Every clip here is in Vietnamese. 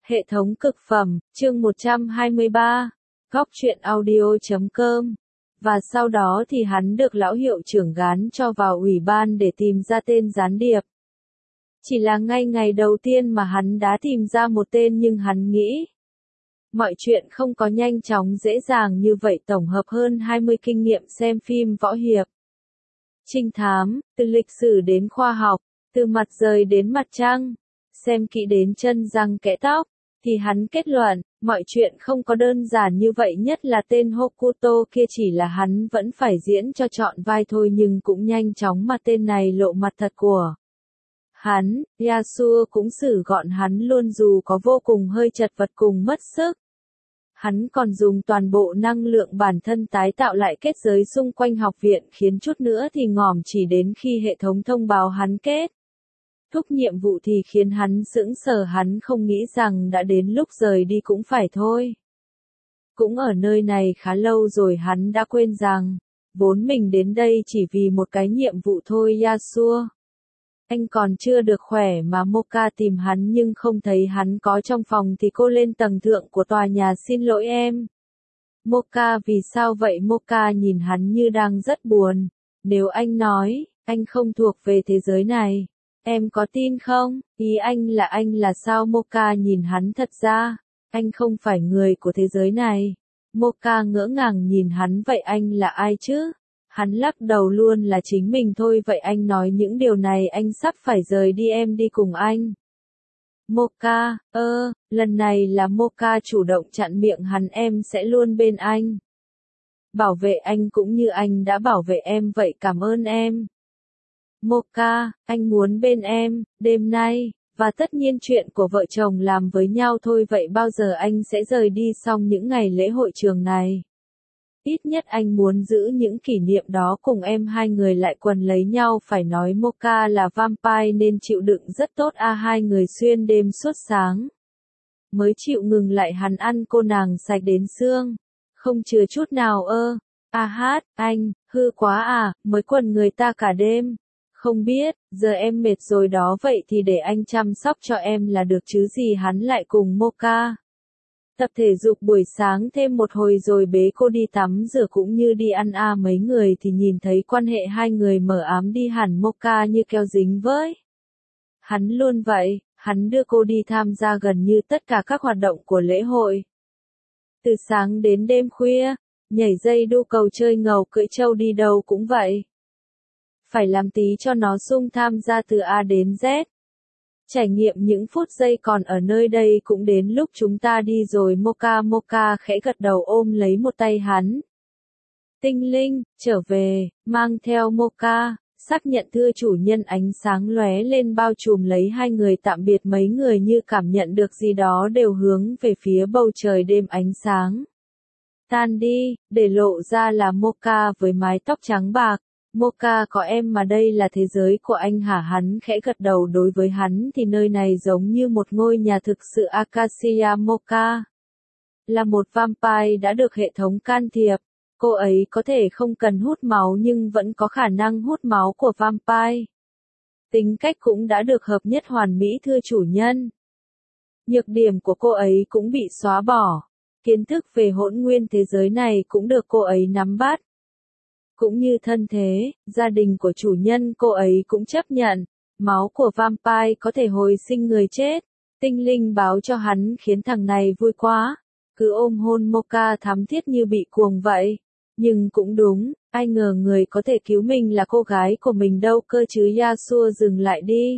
Hệ thống cực phẩm, chương 123, góc truyện audio.com. Và sau đó thì hắn được lão hiệu trưởng gán cho vào ủy ban để tìm ra tên gián điệp. Chỉ là ngay ngày đầu tiên mà hắn đã tìm ra một tên, nhưng hắn nghĩ mọi chuyện không có nhanh chóng dễ dàng như vậy. Tổng hợp hơn 20 kinh nghiệm xem phim võ hiệp, trinh thám, từ lịch sử đến khoa học, từ mặt trời đến mặt trăng, xem kỹ đến chân răng kẽ tóc, thì hắn kết luận, mọi chuyện không có đơn giản như vậy. Nhất là tên Hokuto kia, chỉ là hắn vẫn phải diễn cho trọn vai thôi, nhưng cũng nhanh chóng mà tên này lộ mặt thật của hắn. Yasuo cũng xử gọn hắn luôn, dù có vô cùng hơi chật vật cùng mất sức. Hắn còn dùng toàn bộ năng lượng bản thân tái tạo lại kết giới xung quanh học viện, khiến chút nữa thì ngỏm. Chỉ đến khi hệ thống thông báo hắn kết thúc nhiệm vụ thì khiến hắn sững sờ. Hắn không nghĩ rằng đã đến lúc rời đi cũng phải thôi. Cũng ở nơi này khá lâu rồi, hắn đã quên rằng vốn mình đến đây chỉ vì một cái nhiệm vụ thôi. Yasuo, anh còn chưa được khỏe mà. Moka tìm hắn nhưng không thấy hắn có trong phòng thì cô lên tầng thượng của tòa nhà. Xin lỗi em. Moka, vì sao vậy? Moka nhìn hắn như đang rất buồn. Nếu anh nói anh không thuộc về thế giới này, em có tin không? Ý anh là sao? Moka nhìn hắn, thật ra anh không phải người của thế giới này. Moka ngỡ ngàng nhìn hắn, vậy anh là ai chứ? Hắn lắc đầu, luôn là chính mình thôi. Vậy anh nói những điều này, anh sắp phải rời đi, em đi cùng anh. Moka, lần này là Moka chủ động chặn miệng hắn, em sẽ luôn bên anh, bảo vệ anh cũng như anh đã bảo vệ em vậy. Cảm ơn em. Moka, anh muốn bên em, đêm nay, và tất nhiên chuyện của vợ chồng làm với nhau thôi. Vậy bao giờ anh sẽ rời đi? Xong những ngày lễ hội trường này, ít nhất anh muốn giữ những kỷ niệm đó cùng em. Hai người lại quần lấy nhau. Phải nói Moka là vampire nên chịu đựng rất tốt. Hai người xuyên đêm suốt sáng mới chịu ngừng lại. Hắn ăn cô nàng sạch đến xương, không chừa chút nào. Anh, hư quá à, mới quần người ta cả đêm. Không biết, giờ em mệt rồi đó, vậy thì để anh chăm sóc cho em là được chứ gì. Hắn lại cùng Moka tập thể dục buổi sáng thêm một hồi rồi bế cô đi tắm rửa cũng như đi ăn. Mấy người thì nhìn thấy quan hệ hai người mờ ám đi hẳn. Moka như keo dính với hắn luôn vậy. Hắn đưa cô đi tham gia gần như tất cả các hoạt động của lễ hội, từ sáng đến đêm khuya, nhảy dây đu cầu, chơi ngầu, cưỡi trâu, đi đâu cũng vậy. Phải làm tí cho nó sung, tham gia từ A đến Z. Trải nghiệm những phút giây còn ở nơi đây. Cũng đến lúc chúng ta đi rồi. Moka khẽ gật đầu, ôm lấy một tay hắn. Tinh linh, trở về, mang theo Moka, xác nhận thưa chủ nhân. Ánh sáng lóe lên bao trùm lấy hai người. Tạm biệt. Mấy người như cảm nhận được gì đó đều hướng về phía bầu trời đêm. Ánh sáng tan đi, để lộ ra là Moka với mái tóc trắng bạc. Moka, có em mà đây là thế giới của anh hả? Hắn khẽ gật đầu. Đối với hắn thì nơi này giống như một ngôi nhà thực sự. Acacia Moka là một vampire đã được hệ thống can thiệp. Cô ấy có thể không cần hút máu nhưng vẫn có khả năng hút máu của vampire. Tính cách cũng đã được hợp nhất hoàn mỹ thưa chủ nhân. Nhược điểm của cô ấy cũng bị xóa bỏ. Kiến thức về hỗn nguyên thế giới này cũng được cô ấy nắm bắt. Cũng như thân thế, gia đình của chủ nhân cô ấy cũng chấp nhận. Máu của vampire có thể hồi sinh người chết. Tinh linh báo cho hắn khiến thằng này vui quá. Cứ ôm hôn Moka thắm thiết như bị cuồng vậy. Nhưng cũng đúng, ai ngờ người có thể cứu mình là cô gái của mình đâu cơ chứ. Yasuo, dừng lại đi.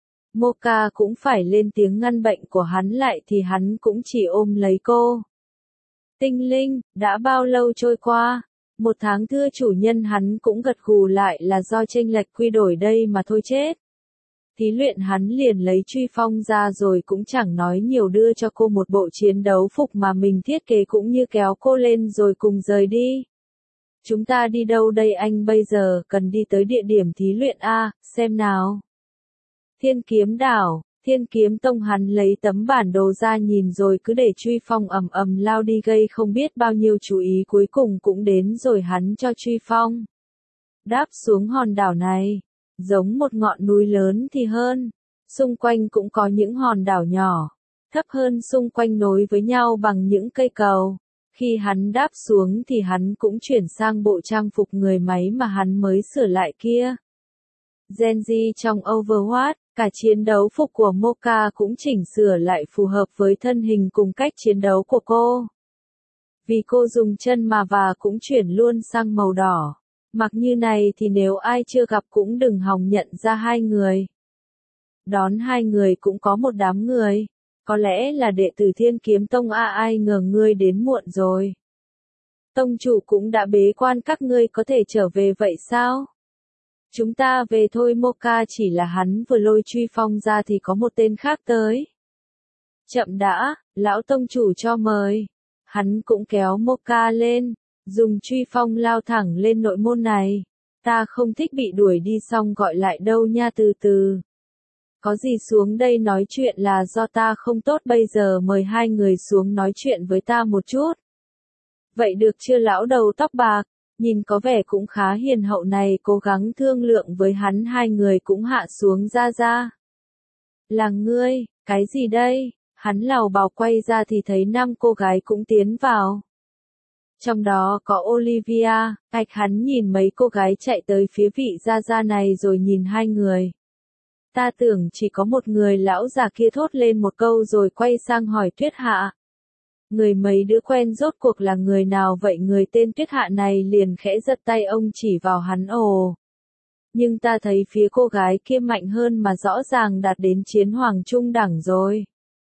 Moka cũng phải lên tiếng ngăn bệnh của hắn lại thì hắn cũng chỉ ôm lấy cô. Tinh linh, đã bao lâu trôi qua? 1 tháng thưa chủ nhân. Hắn cũng gật gù lại, là do chênh lệch quy đổi đây mà thôi. Chết. Thí luyện. Hắn liền lấy truy phong ra rồi cũng chẳng nói nhiều, đưa cho cô một bộ chiến đấu phục mà mình thiết kế cũng như kéo cô lên rồi cùng rời đi. Chúng ta đi đâu đây anh? Bây giờ cần đi tới địa điểm thí luyện. Xem nào. Thiên kiếm đảo, Thiên kiếm tông. Hắn lấy tấm bản đồ ra nhìn rồi cứ để truy phong ầm ầm lao đi, gây không biết bao nhiêu chú ý. Cuối cùng cũng đến rồi. Hắn cho truy phong đáp xuống hòn đảo này, giống một ngọn núi lớn thì hơn. Xung quanh cũng có những hòn đảo nhỏ, thấp hơn xung quanh nối với nhau bằng những cây cầu. Khi hắn đáp xuống thì hắn cũng chuyển sang bộ trang phục người máy mà hắn mới sửa lại kia. Genji trong Overwatch, cả chiến đấu phục của Mocha cũng chỉnh sửa lại phù hợp với thân hình cùng cách chiến đấu của cô. Vì cô dùng chân mà và cũng chuyển luôn sang màu đỏ. Mặc như này thì nếu ai chưa gặp cũng đừng hòng nhận ra hai người. Đón hai người cũng có một đám người. Có lẽ là đệ tử Thiên Kiếm Tông ai ngờ ngươi đến muộn rồi. Tông chủ cũng đã bế quan, các ngươi có thể trở về vậy sao? Chúng ta về thôi. Mocha chỉ là hắn vừa lôi truy phong ra thì có một tên khác tới. Chậm đã, lão tông chủ cho mời. Hắn cũng kéo Mocha lên, dùng truy phong lao thẳng lên nội môn này. Ta không thích bị đuổi đi xong gọi lại đâu nha, từ từ. Có gì xuống đây nói chuyện là do ta không tốt, bây giờ mời hai người xuống nói chuyện với ta một chút. Vậy được chưa lão đầu tóc bạc, nhìn có vẻ cũng khá hiền hậu này cố gắng thương lượng với hắn. Hai người cũng hạ xuống ra. Là ngươi, cái gì đây? Hắn lảo bảo quay ra thì thấy 5 cô gái cũng tiến vào. Trong đó có Olivia, hắn nhìn mấy cô gái chạy tới phía vị Gia này rồi nhìn hai người. Ta tưởng chỉ có một người, lão già kia thốt lên một câu rồi quay sang hỏi Tuyết Hạ. Người mấy đứa quen rốt cuộc là người nào vậy? Người tên Tuyết Hạ này liền khẽ giật tay ông chỉ vào hắn. Ồ. Nhưng ta thấy phía cô gái kia mạnh hơn mà, rõ ràng đạt đến chiến hoàng trung đẳng rồi.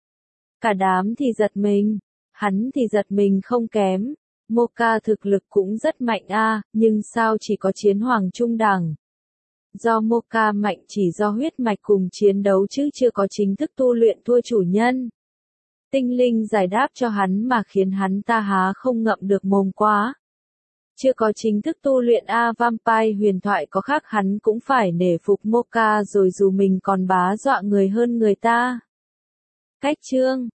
Cả đám thì giật mình, hắn thì giật mình không kém. Mocha thực lực cũng rất mạnh nhưng sao chỉ có chiến hoàng trung đẳng? Do Mocha mạnh chỉ do huyết mạch cùng chiến đấu chứ chưa có chính thức tu luyện thua chủ nhân. Tinh linh giải đáp cho hắn mà khiến hắn ta há không ngậm được mồm quá. Chưa có chính thức tu luyện Vampire huyền thoại có khác, hắn cũng phải nể phục Mocha rồi, dù mình còn bá dọa người hơn người ta. Cách chương